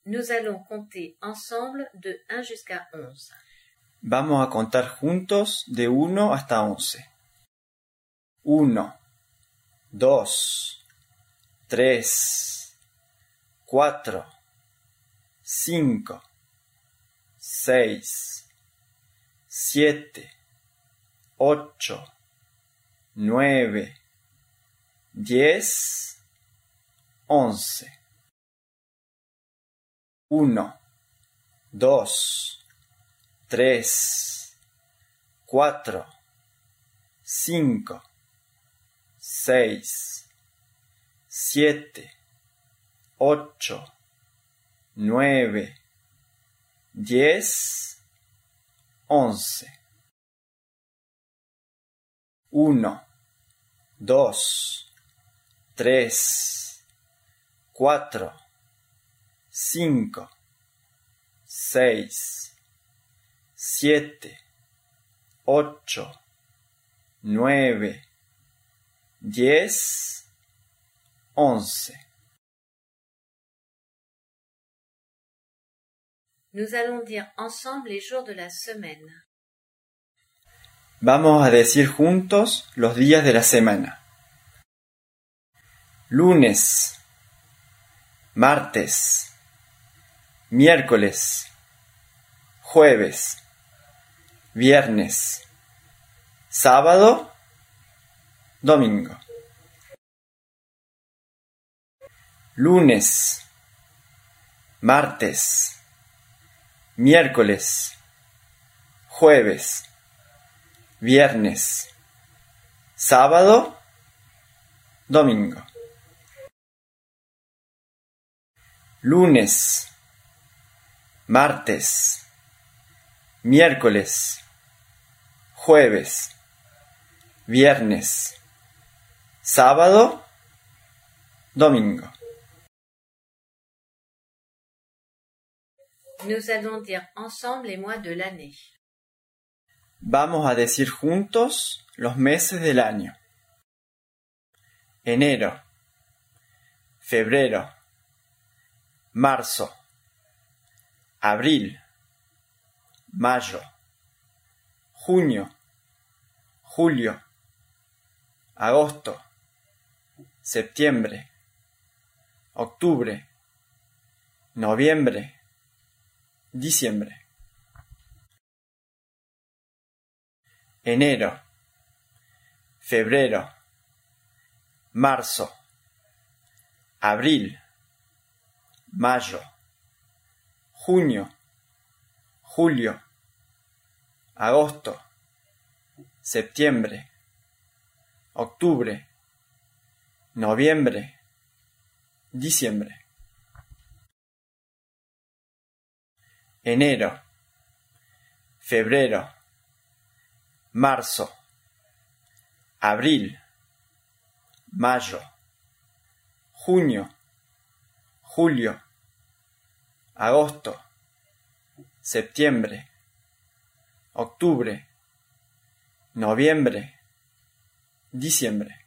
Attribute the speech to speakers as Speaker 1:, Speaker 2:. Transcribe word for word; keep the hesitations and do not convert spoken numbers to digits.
Speaker 1: Nous allons compter ensemble de un jusqu'à onze.
Speaker 2: Vamos a contar juntos de uno hasta once. uno, dos, tres, cuatro, cinco, seis, siete, ocho, nueve, diez, once. uno, dos, tres, cuatro, cinco, seis, siete, ocho, nueve, diez, once. uno, dos, tres, cuatro, cinco, seis, siete, ocho, nueve, diez, once.
Speaker 1: Nous allons dire ensemble les jours de la semaine.
Speaker 2: Vamos a decir juntos los días de la semana. Lunes, martes, miércoles, jueves, viernes, sábado, domingo. Lunes, martes, miércoles, jueves, viernes, sábado, domingo. Lunes, martes, miércoles, jueves, viernes, sábado, domingo.
Speaker 1: Nous allons dire ensemble les mois de l'année.
Speaker 2: Vamos a decir juntos los meses del año. Enero, febrero, marzo, abril, mayo, junio, julio, agosto, septiembre, octubre, noviembre, diciembre. Enero, febrero, marzo, abril, mayo, junio, julio, agosto, septiembre, octubre, noviembre, diciembre. Enero, febrero, marzo, abril, mayo, junio, julio, agosto, septiembre, octubre, noviembre, diciembre.